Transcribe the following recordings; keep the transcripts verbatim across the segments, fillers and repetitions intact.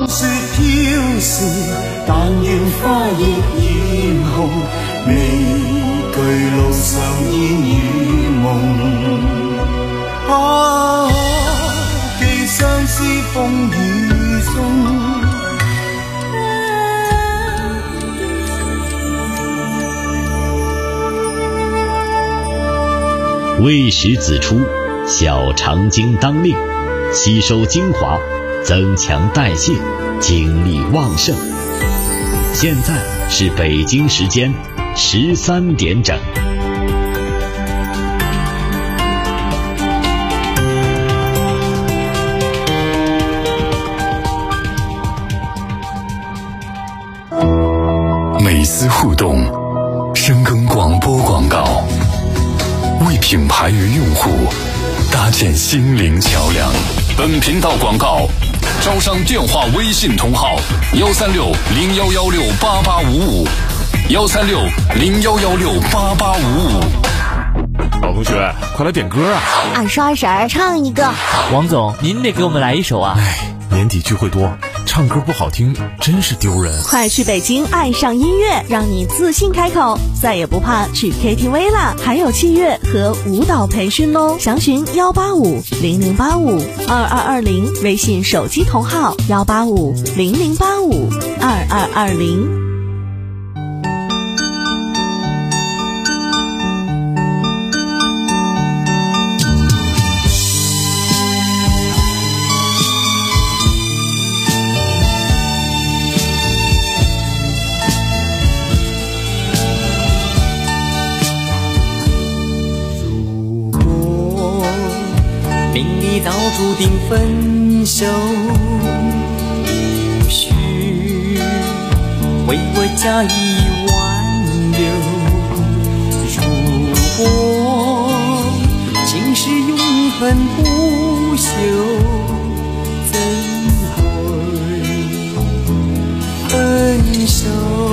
雪飄時，但願花亦染紅，未懼路上煙與夢。啊，寄相思風雨中。 未时子出，小肠经当令，吸收精华，增强代谢，精力旺盛。现在是北京时间十三点整。 每丝互动，深耕广播广告，为品牌与用户搭建心灵桥梁。本频道广告招商电话微信同号幺三六零幺幺六八八五五幺三六零幺幺六八八五五。 老同学，快来点歌啊！ 二十二婶唱一个。 王总，您得给我们来一首啊！ 哎，年底聚会多，唱歌不好听真是丢人。 快去北京爱上音乐，让你自信开口，再也不怕去 K T V 啦！还有器乐和舞蹈培训哦，详询幺八五零零八五二二二零，微信手机同号幺八五零零八五二二二零。 早注定分手，无需为我加以挽留。如果情是永恒不朽，怎会分手？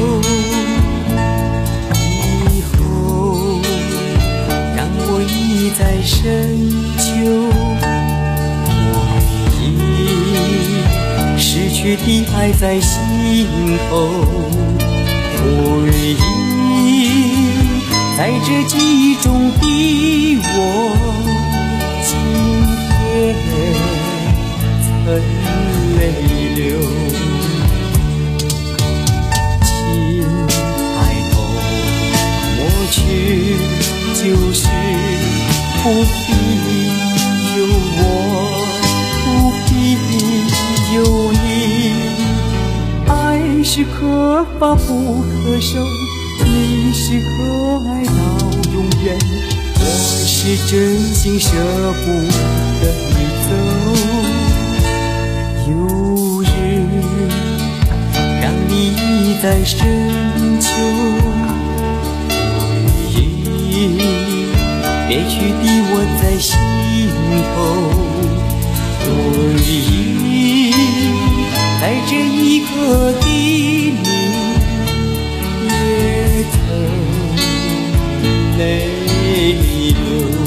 以后让我一再深秋。失去的爱在心头，回忆在这记忆中逼我，今天曾泪流。请抬头抹去旧事，不必有我，不必有你，爱是可发不可收，你是可爱到永远，我是真心舍不得你走。有日让你在深秋，回忆别去的我在心头，回忆在这一刻的你，也曾泪流。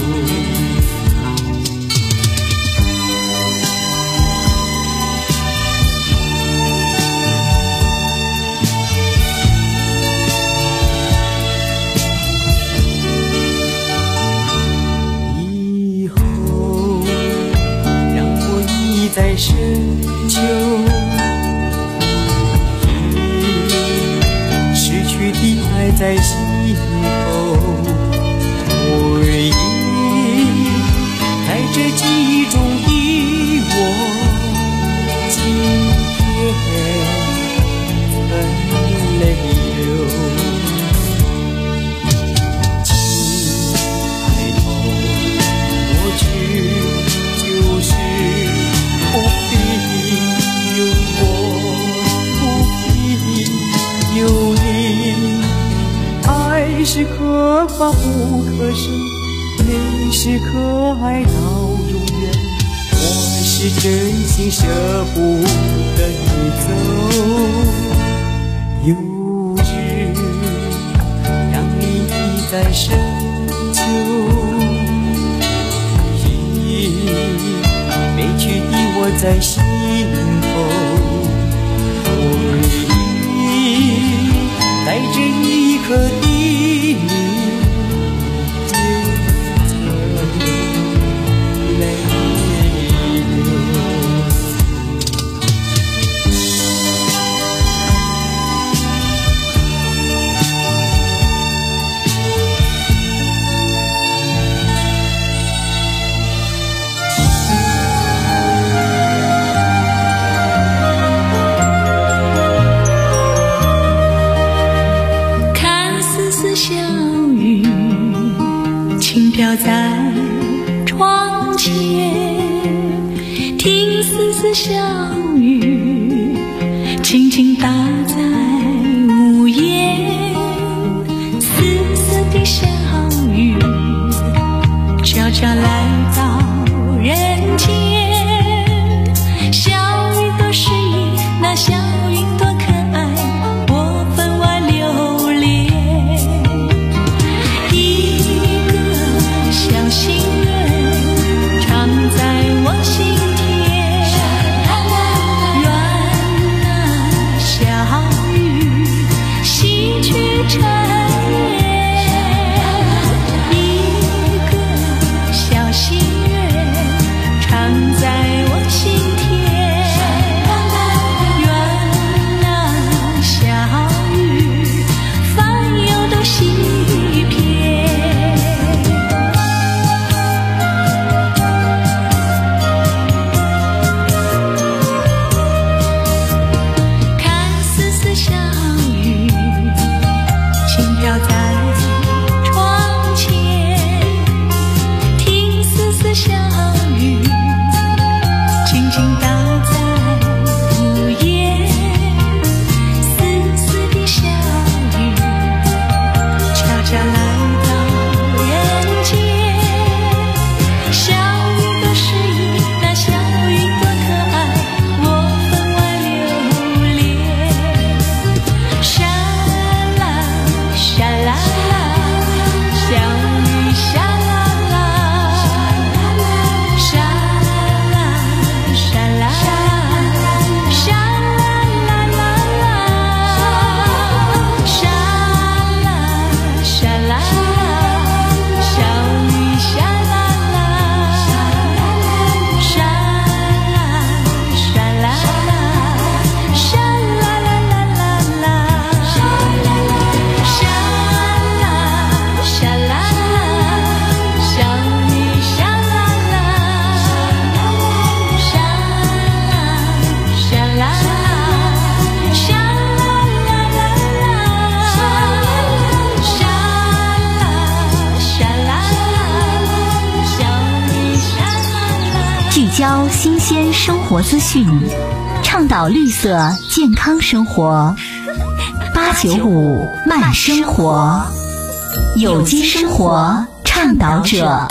以后让我一再深秋，爱在心头，回忆在这记忆中的我，今天曾泪流。请抬头抹去旧事，不必有我，不必有你。爱是可发不可收，你是可爱到永远，我是真心舍不得你走。有日让你在深秋，回忆没去的我在心头， 收新鲜生活资讯，倡导绿色健康生活。八九五慢生活，有机生活倡导者。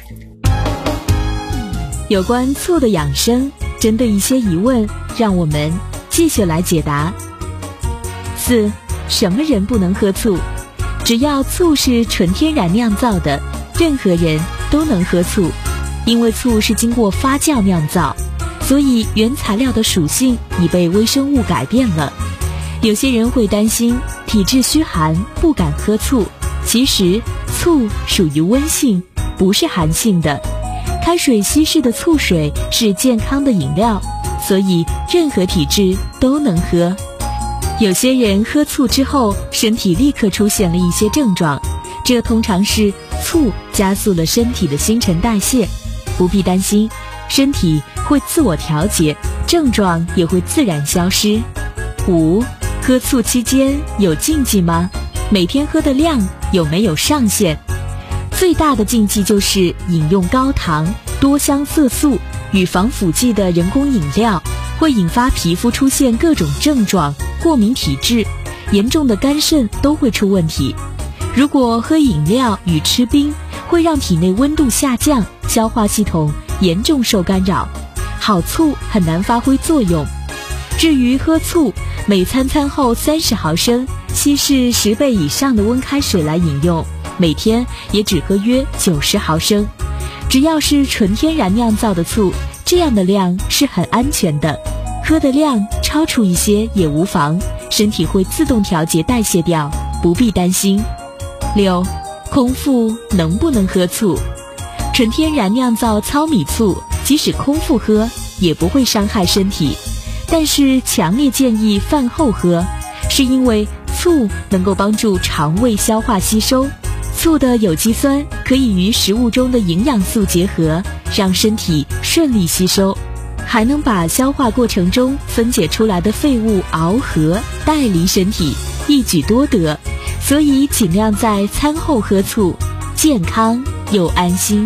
有关醋的养生，针对一些疑问，让我们继续来解答。四，什么人不能喝醋？只要醋是纯天然酿造的，任何人都能喝醋。因为醋是经过发酵酿造，所以原材料的属性已被微生物改变了。有些人会担心体质虚寒，不敢喝醋。其实醋属于温性，不是寒性的。开水稀释的醋水是健康的饮料，所以任何体质都能喝。有些人喝醋之后，身体立刻出现了一些症状，这通常是醋加速了身体的新陈代谢。不必担心，身体会自我调节，症状也会自然消失。五，喝醋期间有禁忌吗？每天喝的量有没有上限？最大的禁忌就是饮用高糖、多香色素与防腐剂的人工饮料，会引发皮肤出现各种症状，过敏体质，严重的肝肾都会出问题。如果喝饮料与吃冰，会让体内温度下降，消化系统严重受干扰，好醋很难发挥作用。至于喝醋，每餐餐后三十毫升，稀释十倍以上的温开水来饮用，每天也只喝约九十毫升。只要是纯天然酿造的醋，这样的量是很安全的，喝的量超出一些也无妨，身体会自动调节代谢掉，不必担心。六，空腹能不能喝醋？纯天然酿造糙米醋，即使空腹喝也不会伤害身体，但是强烈建议饭后喝，是因为醋能够帮助肠胃消化吸收，醋的有机酸可以与食物中的营养素结合，让身体顺利吸收，还能把消化过程中分解出来的废物螯合带离身体，一举多得。所以尽量在餐后喝醋，健康又安心。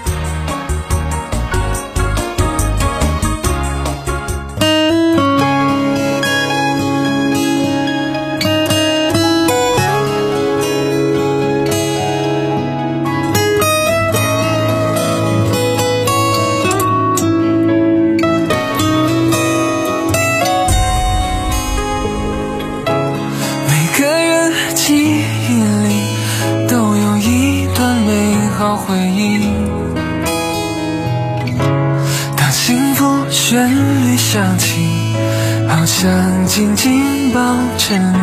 旋律响起，好像紧紧抱着你。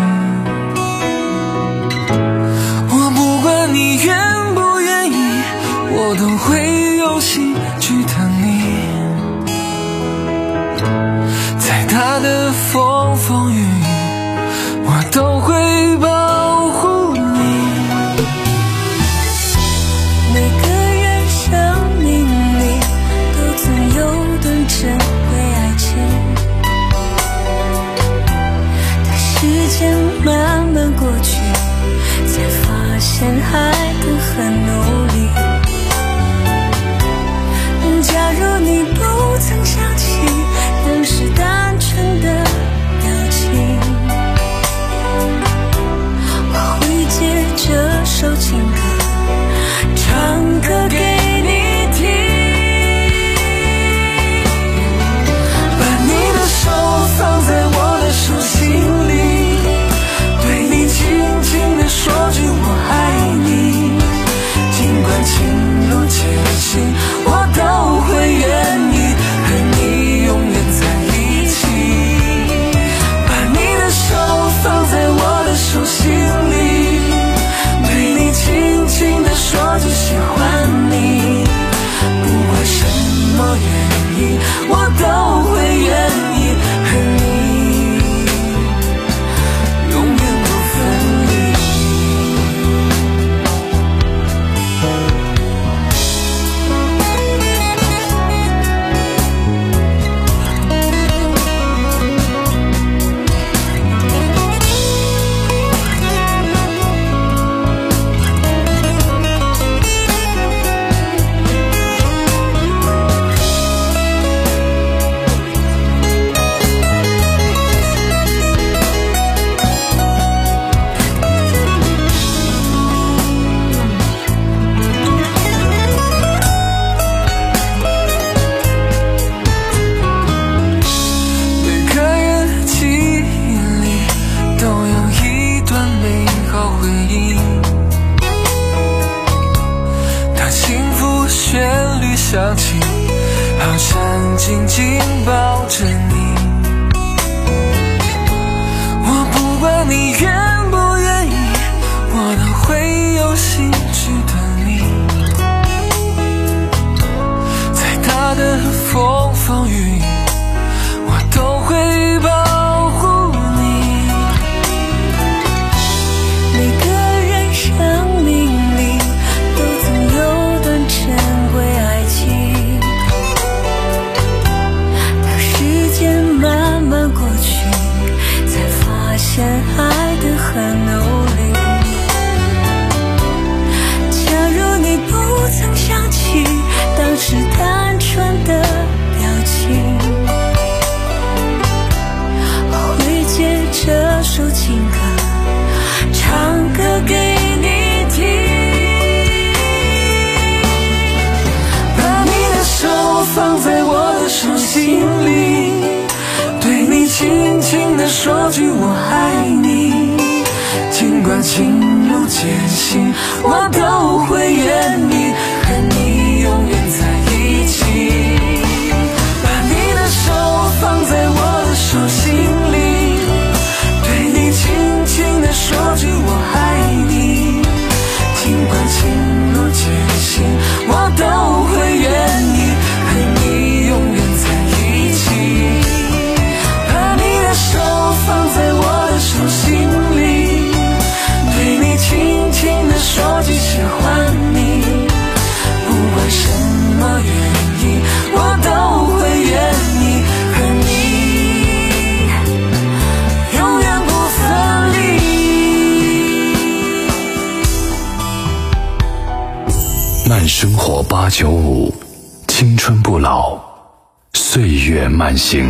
我不管你愿不愿意，我都会用心去疼你。再大的风风雨雨，我都会保护你。 每个人生命里都曾有段珍贵爱情，但时间慢慢过去，才发现还得很努力。假如你不曾想起当时单纯的表情，我会借这首情歌唱歌给你听。把你的手放在我的手心里，对你轻轻地说句我爱你。尽管首情歌，唱歌给你听。把你的手放在我的手心里，对你轻轻地说句我爱你。尽管情路艰辛，我都会愿意和你永远在一起。把你的手放在我的手心里，对你轻轻地说句我爱你。尽管情路艰辛，我都会愿意和你永远在一起。把你的手放在我的手心里，对你轻轻地说句喜欢你。不管什么原因，我都会愿意和你永远不分离。 慢生活八九五，青春不老，岁月慢行。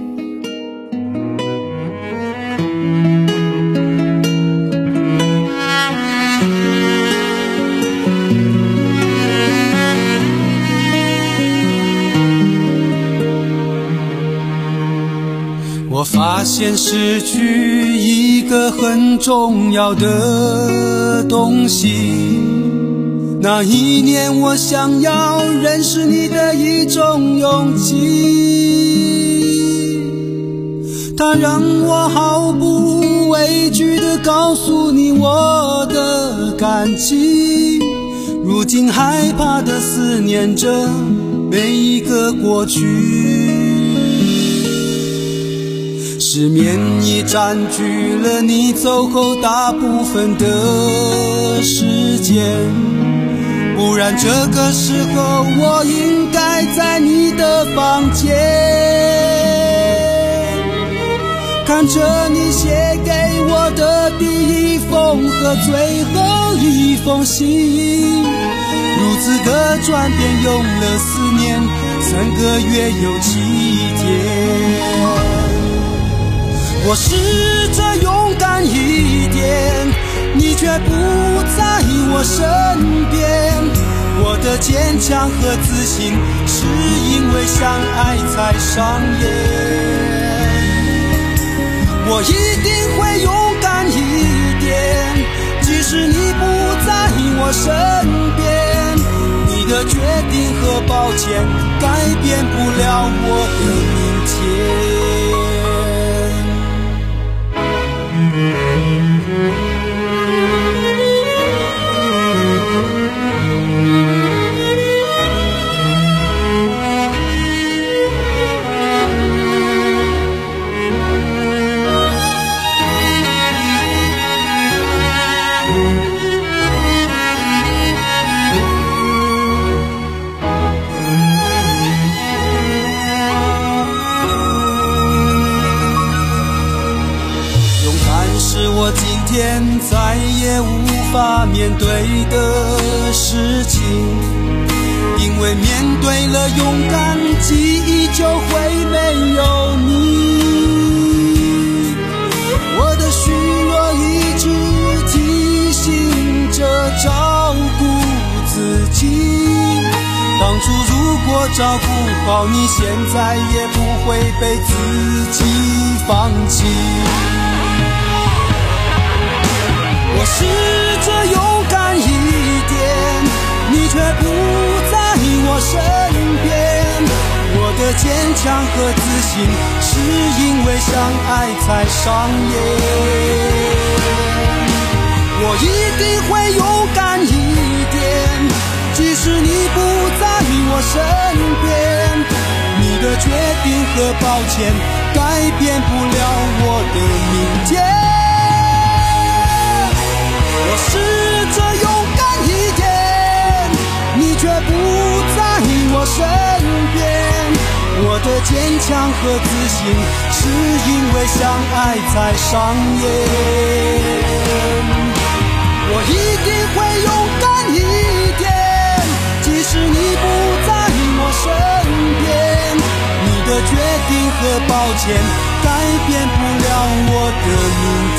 我发现失去一个很重要的东西，那一年我想要认识你的一种勇气，它让我毫不畏惧地告诉你我的感激。如今害怕地思念着每一个过去，失眠已占据了你走后大部分的时间，不然这个时候我应该在你的房间，看着你写给我的第一封和最后一封信，如此的转变用了四年三个月有七天。我试着勇敢一点，你却不在我身边，我的坚强和自信是因为相爱才上演。我一定会勇敢一点，即使你不在我身边，你的决定和抱歉改变不了我的明天。我今天再也无法面对的事情，因为面对了勇敢，记忆就会没有你。我的虚弱一直提醒着照顾自己，当初如果照顾好你，现在也不会被自己放弃。我试着勇敢一点，你却不在我身边，我的坚强和自信是因为相爱才上演。我一定会勇敢一点，即使你不在我身边，你的决定和抱歉改变不了我的明天。我试着勇敢一点，你却不在我身边，我的坚强和自信是因为相爱才上演。我一定会勇敢一点，即使你不在我身边，你的决定和抱歉改变不了我的明天。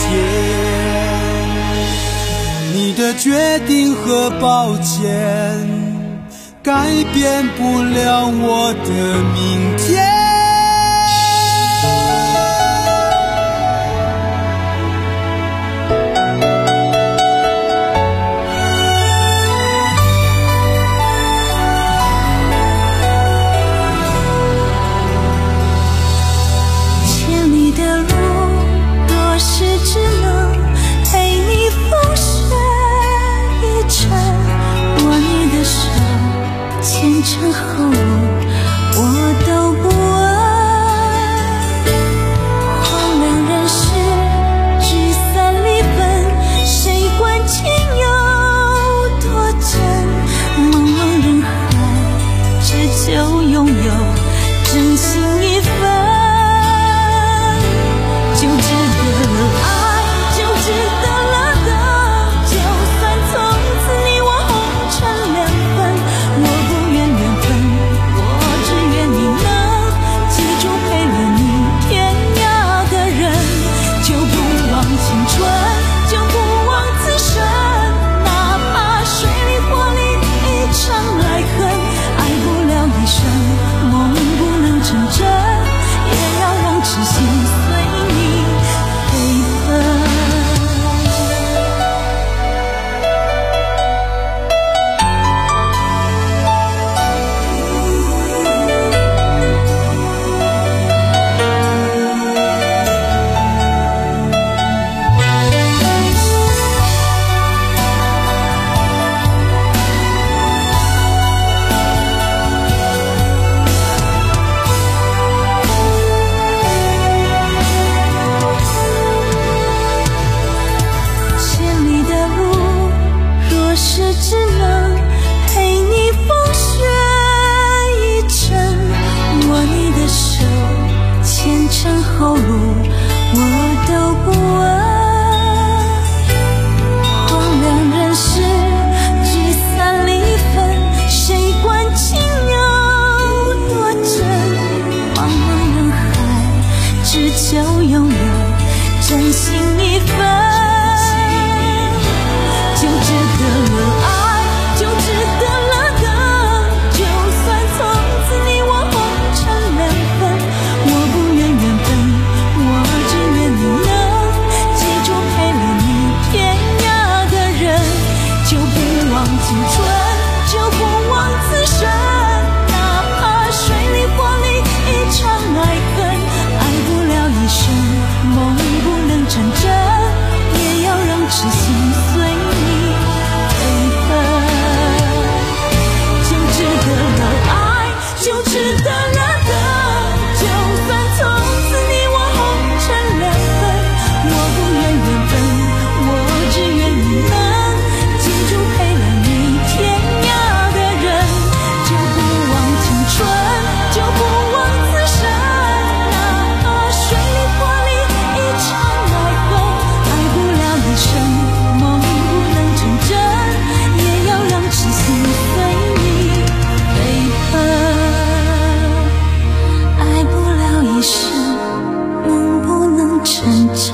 的决定和抱歉，改变不了我的明天。 前尘后路我都不问，荒凉人世聚散离分，谁管情有多真？茫茫人海，只求拥有真心一份，就值得了爱，就值得了等，就算从此你我红尘两分，我不愿缘分，我只愿你能记住陪了你天涯的人，就不忘青春，就不忘此生，哪怕水里火里一场爱恨，爱不了一生，梦不能成真，也要让痴心随你飞奔。后路我都不问，荒凉人世聚散离分，谁管情有多真？茫茫人海，只求拥有真心一份，就值得了爱，就值得了等，就算从此你我红尘两分，我不愿缘分，我只愿你能记住陪了你天涯的人，就不忘青春，就不忘此生，哪怕水里火里一场爱恨，爱不了一生，梦不能成真，也要让痴心随你飞奔，就值得了爱，就值得了等，就算从此你我红尘两分，我不愿缘分，我只愿你能记住陪了你天涯的人，就不忘青春，就不忘此生，哪怕水里火里一场爱恨，爱不了一生，梦不能成真，也要让痴心随你飞奔，爱不了一生，梦不能成真，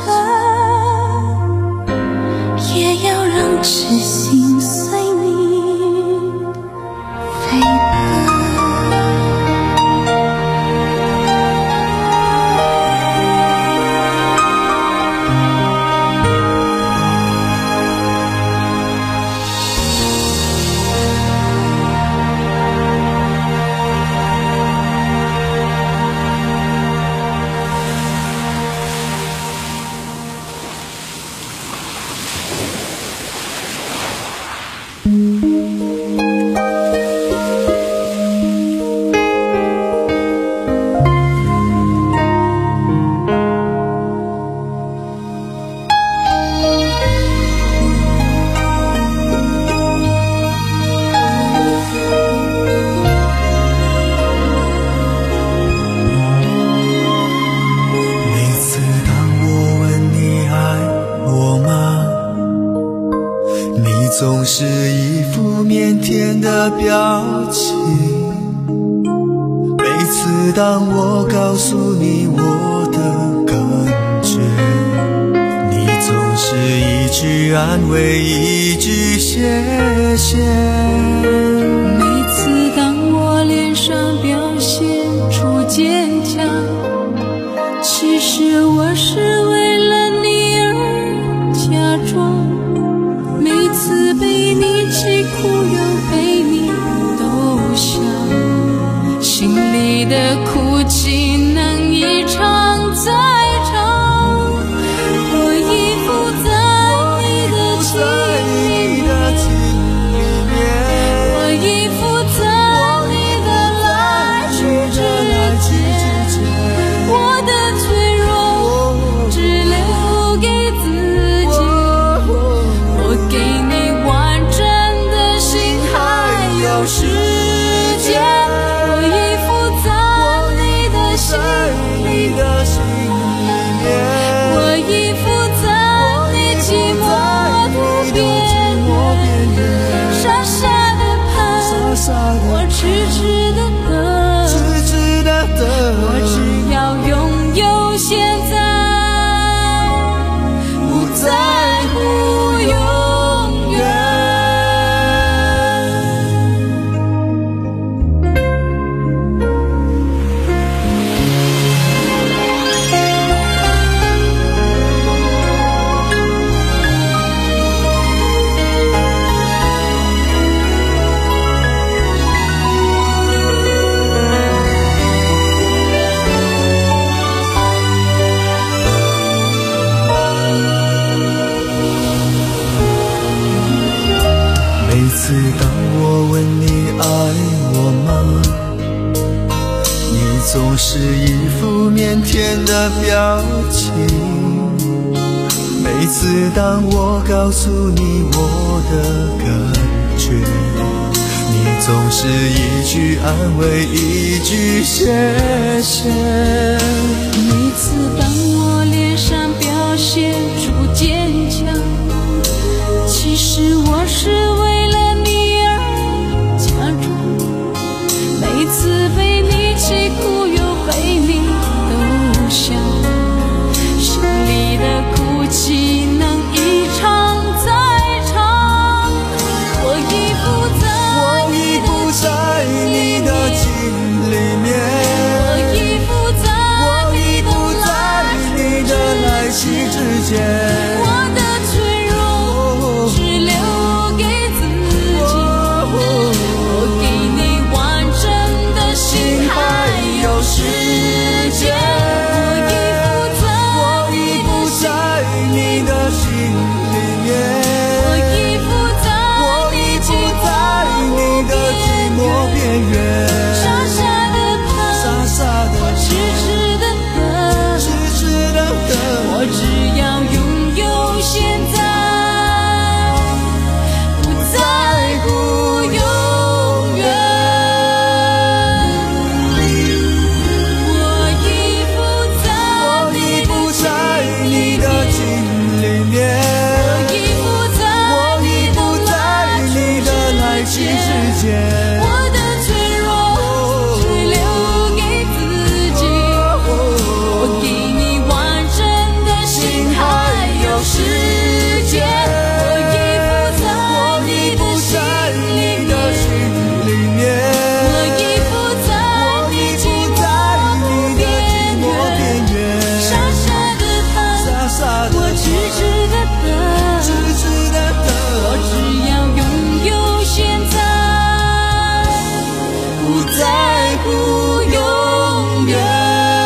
也要让痴心随你飞奔。 每次当我问你爱我吗，你总是一副腼腆的表情。每次当我告诉你我的感觉，你总是一句安慰，一句谢谢。 每次当我脸上表现出坚强，其实我是为了你而假装。每次被你气哭又被你逗笑，心里的哭泣能一场再场。我依附在你的情里面，我依附在你的来去之间，我的脆弱只留给自己，我给你完整的心还有时间，我依附在你的心里面，我依附在你寂寞的边缘，傻傻的盼，我痴痴的等，我只要拥有现在，不在乎永远。 每次当我问你爱我吗，你总是一副腼腆的表情。每次当我告诉你我的感觉，你总是一句安慰一句谢谢。 每次当我脸上表现出坚强，其实我是为了你而假装。每次被你气哭又被你逗笑，心里的哭泣能一场再场。我依附在你的情里面，我依附在你的来去之间，我的脆弱只留给自己，我给你完整的心还有时间，我依附在你的心里面，我依附在你寂寞边缘，傻傻的盼，我痴痴的等，我只要拥有现在，不在乎永远。我依附在你的情里面，我依附在你的来去之间，我的脆弱只留给自己，我给你完整的心还有时间，我依附在你的心里面，我依附在你寂寞的边缘，傻傻的盼，我痴痴的等，我只要拥有现在，不在乎永远。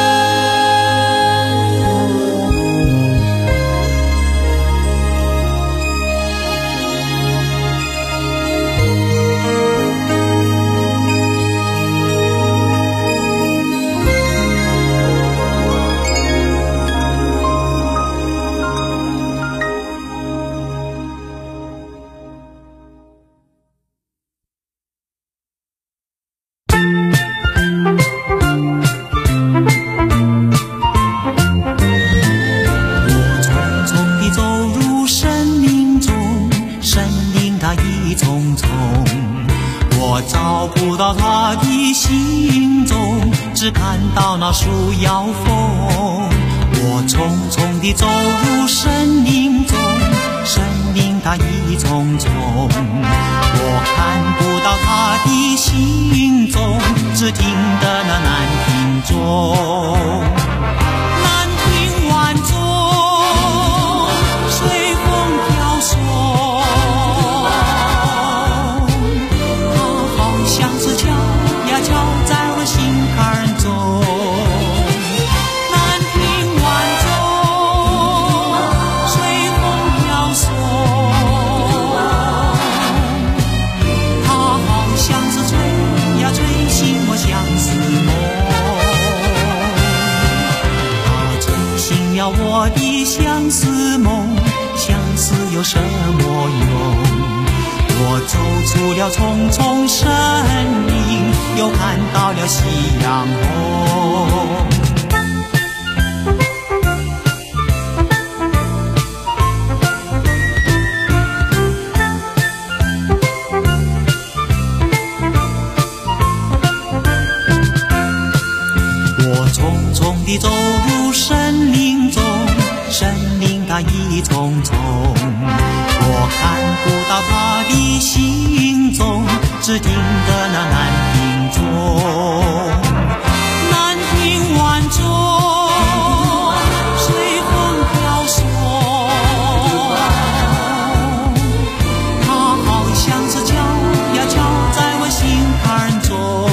只看到那树摇风，我匆匆地走入生命中，生命大意重重，我看不到他的行踪，只听得那南屏钟，南屏晚钟，随风飘送，它好像是敲呀敲在我心坎中。我的相思梦，相思有什么用？我走出了重重森林，又看到了夕阳红。我匆匆地走入森林中，森林大意重重，我看不到他的行踪，只听得那南屏钟，南屏晚钟，随风飘送，它好像是敲呀敲在我心坎中。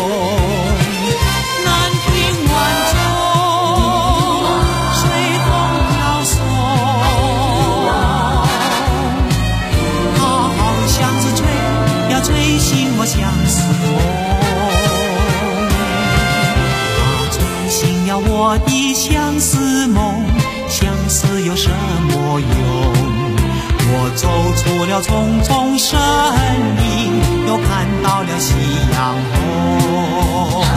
相思梦，它吹醒了我的相思梦，相思有什么用？我走出了重重森林，又看到了夕阳红。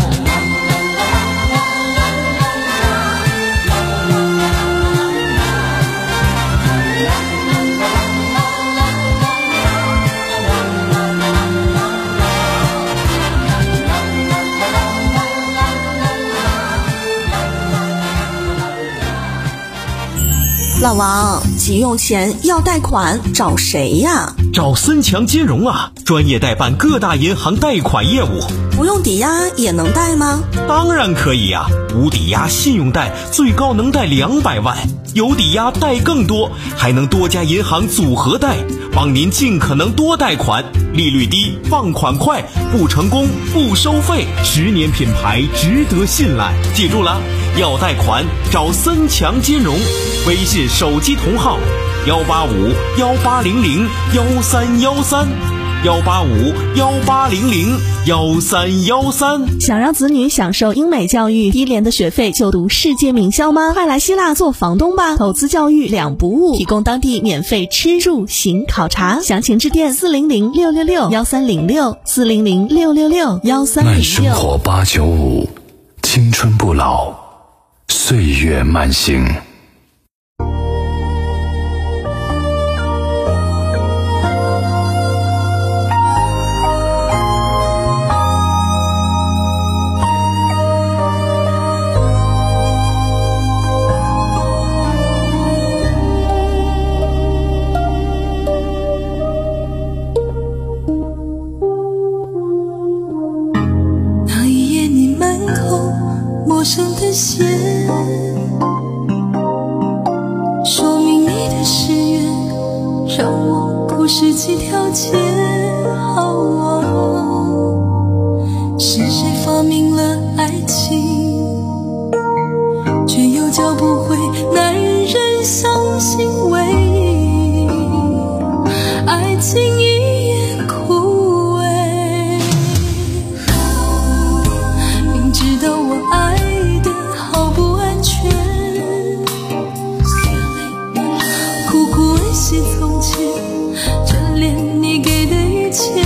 老王，急用钱要贷款找谁呀？ 找森强金融啊，专业代办各大银行贷款业务。 不用抵押也能贷吗？ 当然可以啊，无抵押信用贷最高能贷两百万，有抵押贷更多，还能多家银行组合贷，帮您尽可能多贷款，利率低，放款快，不成功不收费，十年品牌值得信赖。记住了，要贷款找森强金融，微信手机同号幺八五幺八零零幺三幺三。幺八五幺八零零幺三幺三。 想让子女享受英美教育，低廉的学费就读世界名校吗？快来希腊做房东吧！投资教育两不误，提供当地免费吃住行考察，详情致电四零零六六六幺三零六四零零六六六幺三零六。 慢生活八九五，青春不老，岁月慢行。 陌生的线，说明你的誓言，让我不失几条街。哦，是谁发明了爱情，却又教不会男人相信唯一，爱情一眼枯萎。明知道我爱从前眷恋你给的一切，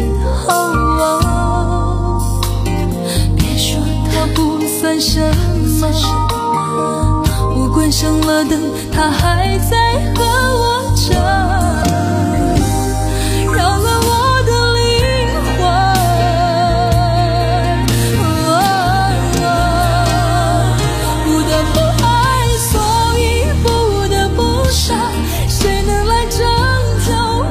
哦，别说它不算什么，我关上了灯，它还在和我争，扰乱我的灵魂，哦，不得不爱，所以不得不傻，谁能来拯救我？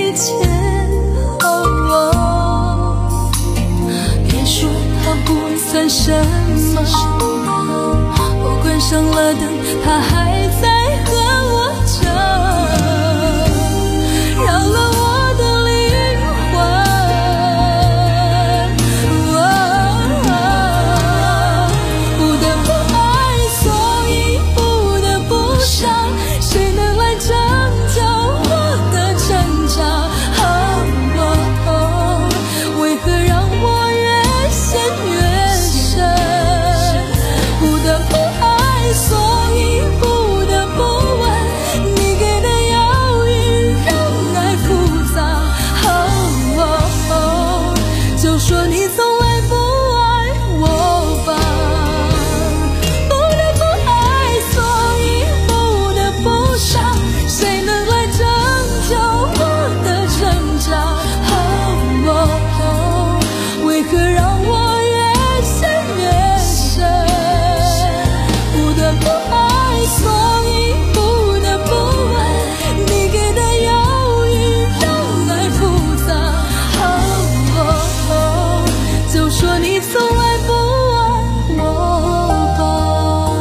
一切。哦，别说它不算什么，我关上了灯，它还在和我争，扰了我的灵魂。哦，不得不爱，所以不得不伤，谁能来拯救我的成长？为何让我越陷越深？不得不爱，所以不得不问，你给的犹豫让爱浮躁。就说你从来不爱我吧。不得不爱，所以不得不伤，谁能来拯救我的成长？为何让我越陷越深？不得不爱，所以不得不问，你给的犹豫让爱浮躁。就说你从来不爱我吧。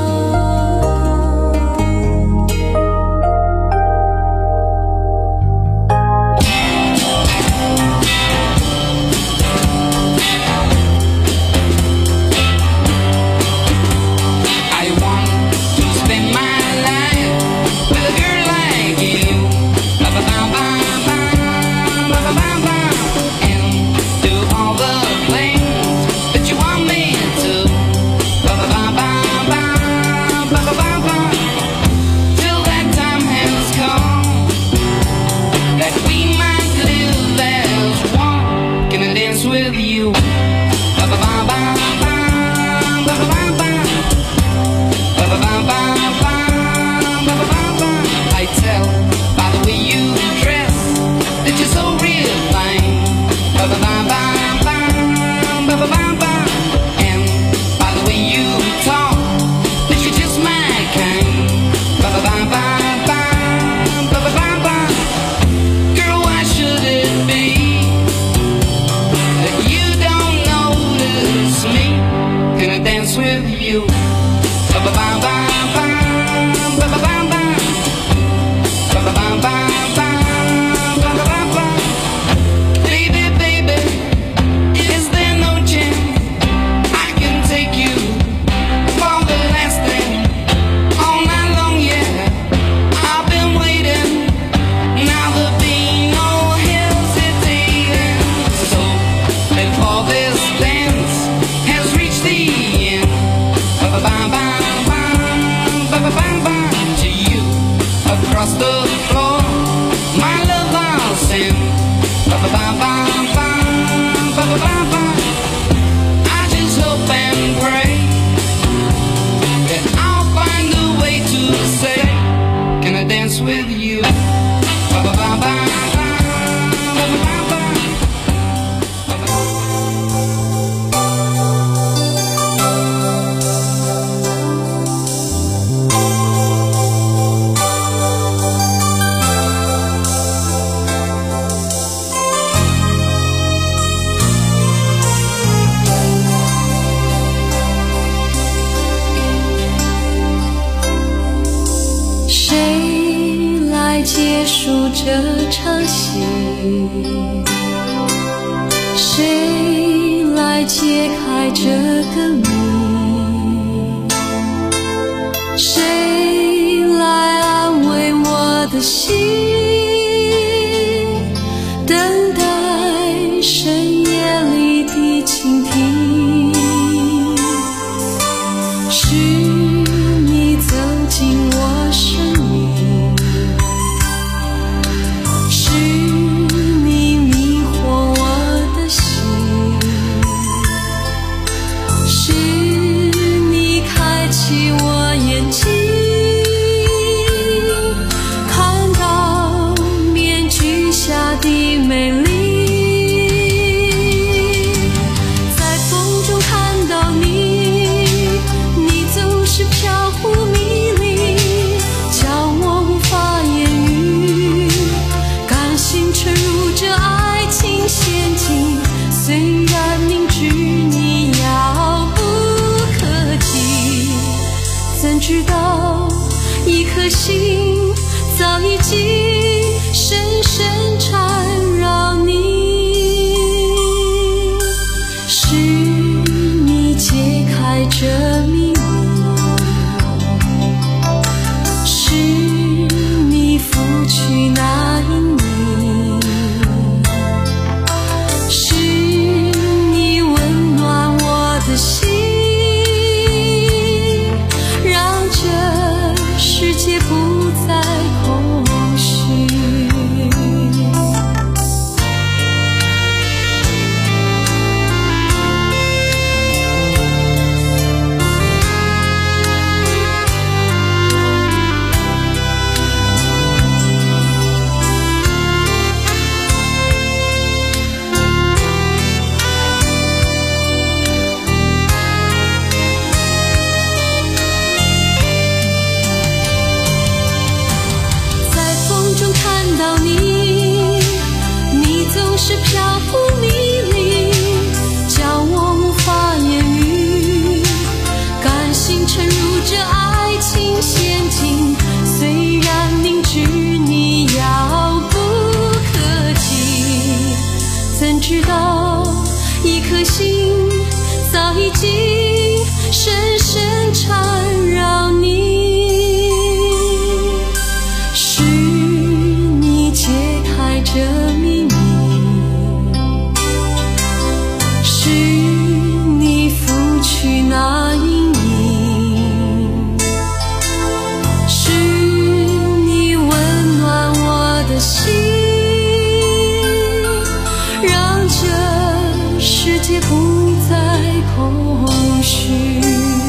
I want to spend my life with a girl like you. Ba ba ba ba ba, ba ba ba ba, and do all the things that you want me to. Ba ba ba ba ba, ba ba ba ba, till that time has come that we might live as one. Can I dance with you? Ba ba ba ba ba, ba ba ba ba. Ba ba ba ba ba, ba ba ba ba. I tell by the way you dress that you're so real fine. Ba ba ba ba ba, ba ba ba ba. And by the way you talk that you're just my kind. Ba ba ba ba ba, ba ba ba ba. Girl, why should it be that you don't notice me? Can I dance with you? Ba ba ba ba ba, ba ba ba ba, ba ba ba ba ba, ba ba ba ba. Baby, baby, is there no chance I can take you for the last thing all night long? Yeah, I've been waiting. Now there'll be no hesitating. So before this dance has reached the end, ba ba ba ba. To you across the floor, my love I'll send. Ba ba ba ba ba, ba ba ba ba. I just hope and pray that I'll find a way to say, can I dance with you? Ba ba ba ba ba, ba ba ba ba. 结束这场戏，谁来解开这个谜？谁来安慰我的心？等待深夜里的倾听，是你走进我生命。沉入紧深深缠绕你，是你解开这秘密，是你拂去那阴影，是你温暖我的心，让这世界不再空虚。在风中看到你，你总是飘忽迷离，叫我无法言语，甘心沉入这爱情陷阱，虽然明知你遥不可及，怎知道一颗心早已经深深缠绕你，是你解开这秘密，是你拂去那阴影，是你温暖我的心，让这世界不再空虚。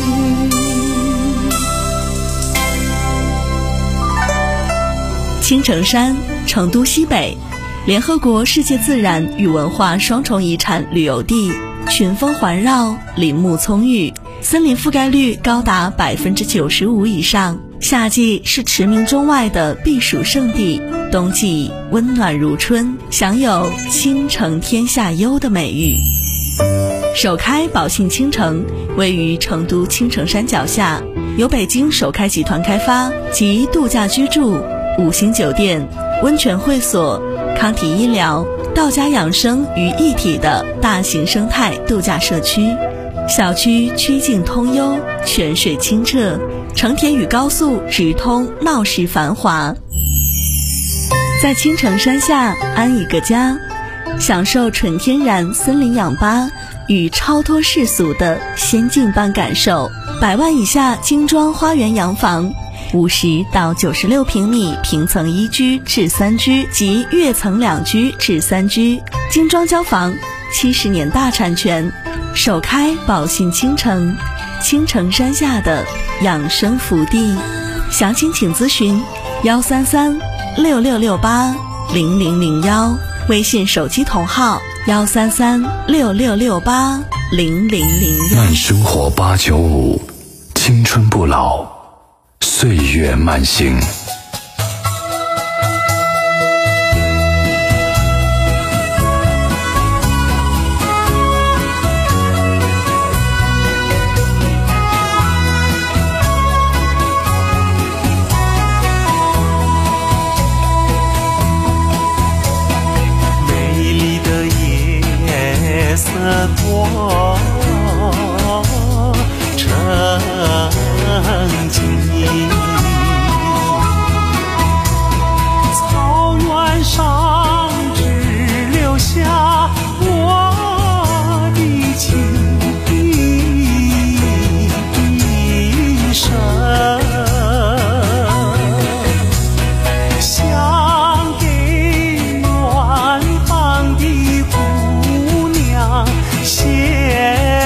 青城山，成都西北，联合国世界自然与文化双重遗产旅游地，群峰环绕，林木葱郁，森林覆盖率高达百分之九十五以上。夏季是驰名中外的避暑胜地，冬季温暖如春，享有倾城天下优的美誉。首开宝信倾城位于成都青城山脚下，由北京首开集团开发，集度假居住、五星酒店、温泉会所、康体医疗、道家养生于一体的大型生态度假社区。小区曲径通幽，泉水清澈，成田与高速直通，闹市繁华。在青城山下安一个家，享受纯天然森林氧吧与超脱世俗的仙境般感受。百万以下精装花园洋房，五十到九十六平米平层一居至三居及跃层两居至三居，精装交房，七十年大产权，首开宝信倾城，青城山下的养生福地。详情请咨询幺三三六六六八零零零幺，微信手机同号幺三三六六六八零零零幺。 慢生活八九五，青春不老，岁月慢行。 色多成景，草原上只留下我的情深，想给远方的姑娘献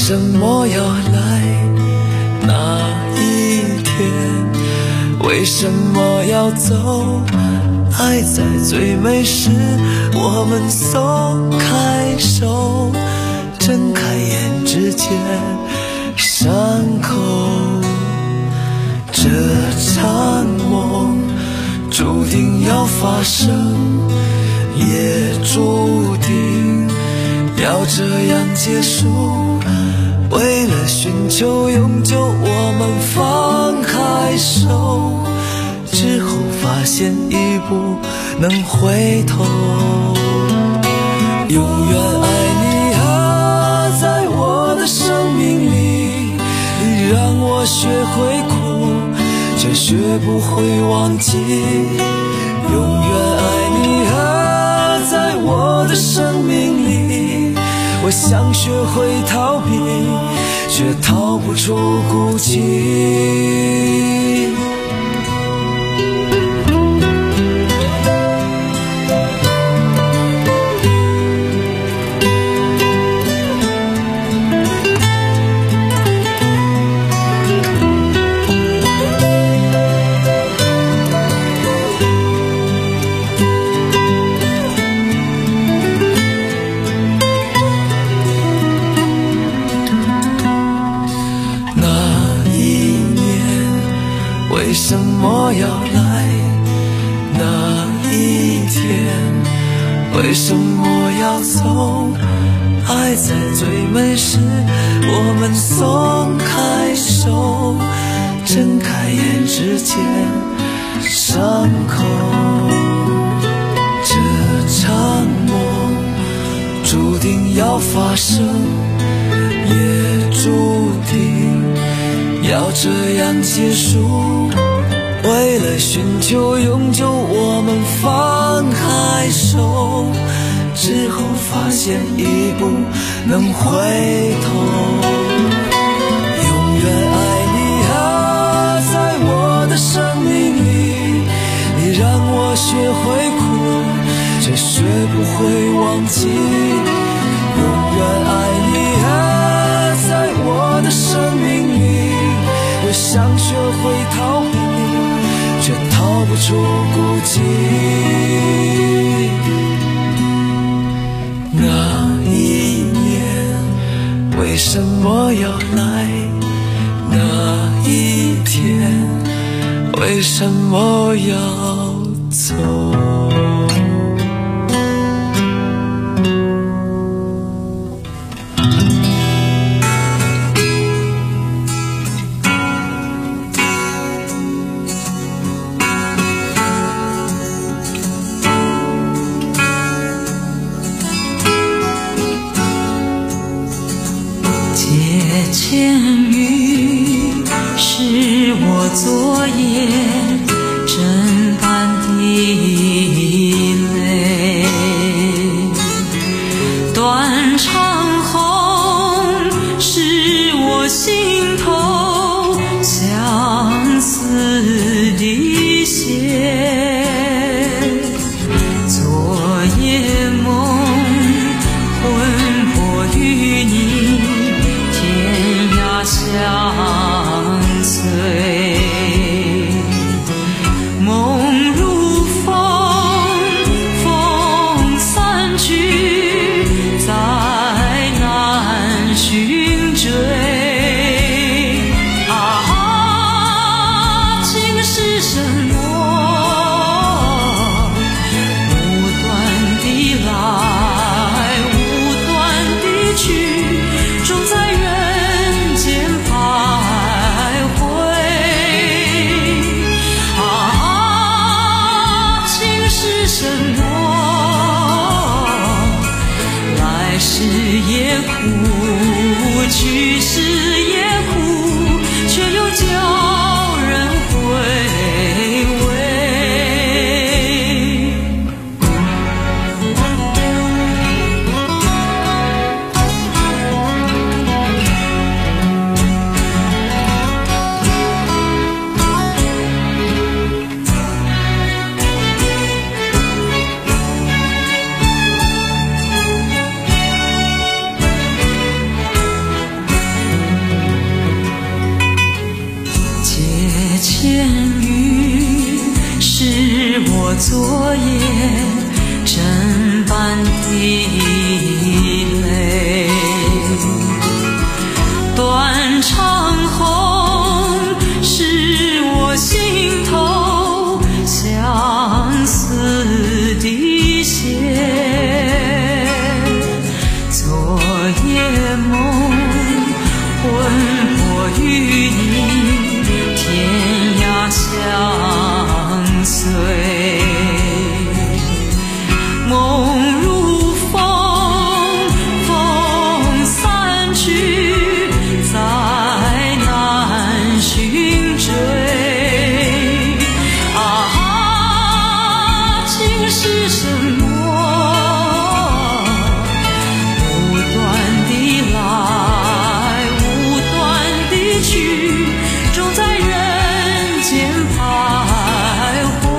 什么要来那一天？为什么要走？爱在最美时，我们松开手，睁开眼之间，伤口。这场梦注定要发生，也注定要这样结束。为了寻求永久，我们放开手，之后发现已不能回头。永远爱你啊，在我的生命里，你让我学会哭，却学不会忘记。永远爱你啊，在我的生命里，我想学会逃避，却逃不出孤寂。为什么要来那一天？为什么要走？爱在最美时，我们松开手，睁开眼之间，伤口。这场梦注定要发生，也注定要这样结束。为了寻求永久，我们放开手，之后发现已不能回头。永远爱你啊，在我的生命里，你让我学会哭，却学不会忘记。永远爱你啊，在我的生命里，我想学会逃避，却逃不出孤寂。那一年为什么要来？那一天为什么要走？ 千语是我昨夜真般的泪，断肠红是我心头相思的血。昨夜梦魂魄与你相随，梦如风，风散去，再难寻追。啊，情是什么？ 我昨夜真般的泪，断肠红是我心头相思的血，昨夜梦魂魄与你天涯相随，梦如风，风散去，再难寻追。啊，情是什么？无端的来，无端的去，终在人间徘徊。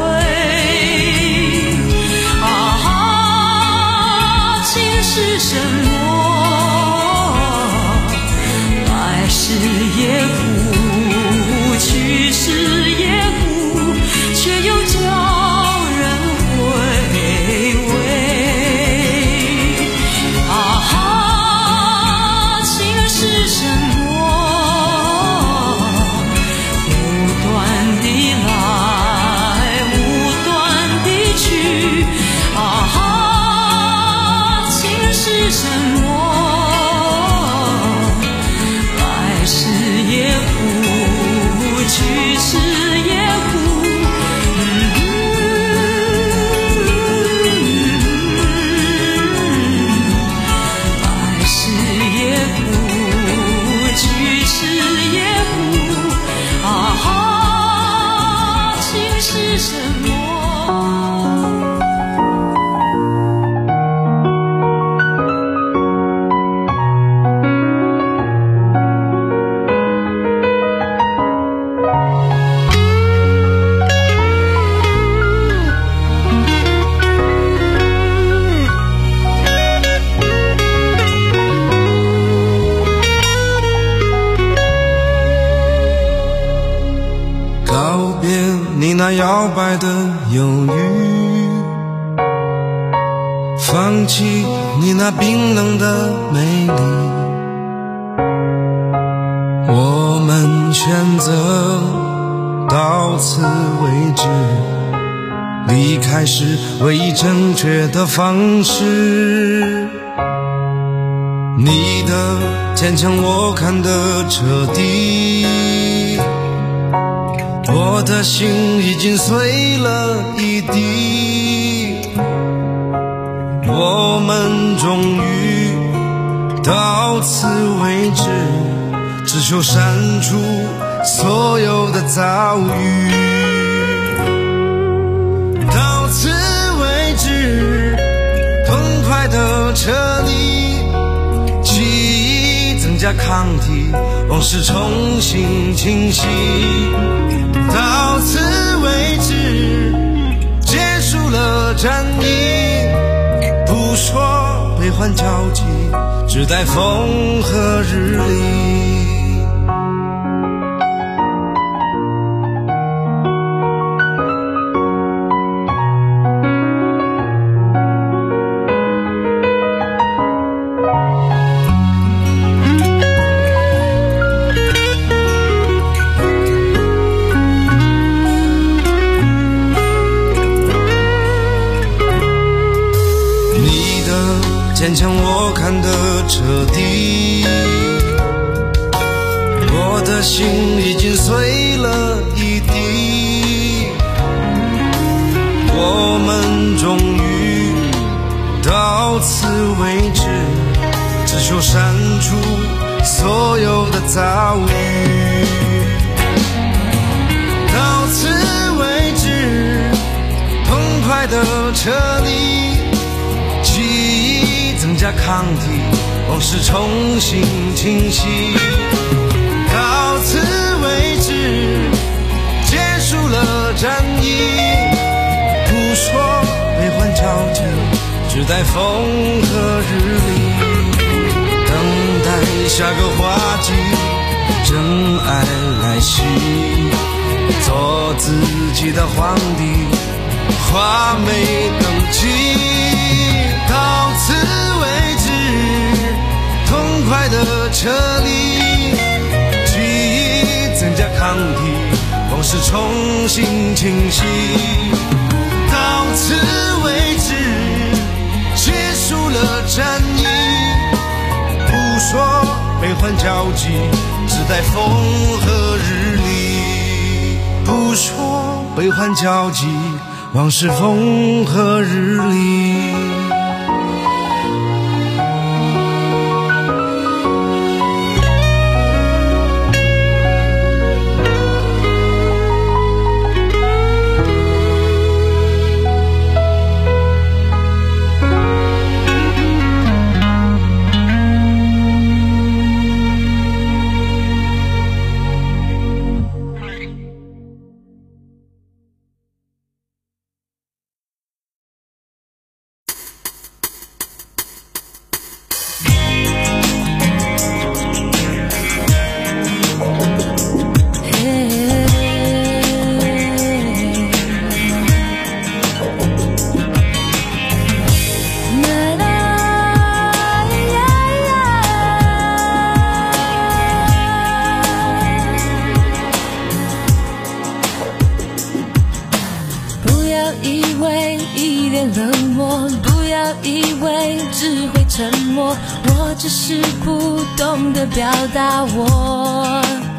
是什么？来时也苦，去时也苦，却又叫人回味。啊哈，情是什么？无端的来，无端的去。啊哈，是什么？来时也苦，去时也苦。来时也苦，去时也苦。啊哈，情是什么？ 你那摇摆的忧郁，放弃你那冰冷的美丽，我们选择到此为止，离开是唯一正确的方式。你的坚强我看得彻底，我的心已经碎了一地，我们终于到此为止，只求删除所有的遭遇。到此为止，痛快的撤离，记忆增加抗体，往事重新清晰。到此为止，结束了战役，不说悲欢交集，只待风和日丽。坚强我看得彻底，我的心已经碎了一地，我们终于到此为止，只求删除所有的遭遇。到此为止，痛快的撤离，记忆增加抗体，往事重新清晰。到此为止，结束了战役，不说悲欢交集，只待风和日丽，等待下个花季，真爱来袭，做自己的皇帝， 话没登记，到此为止，痛快的撤离，记忆增加抗体，往事重新清晰，到此为止，结束了战役，不说悲欢交集，只待风和日丽，不说悲欢交集，往事风和日丽。 只是不懂得表达我，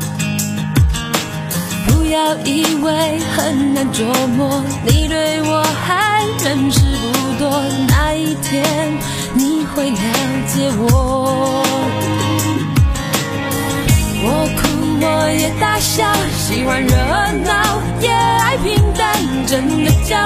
不要以为很难琢磨，你对我还认识不多，那一天你会了解我。我哭我也大笑，喜欢热闹也爱拼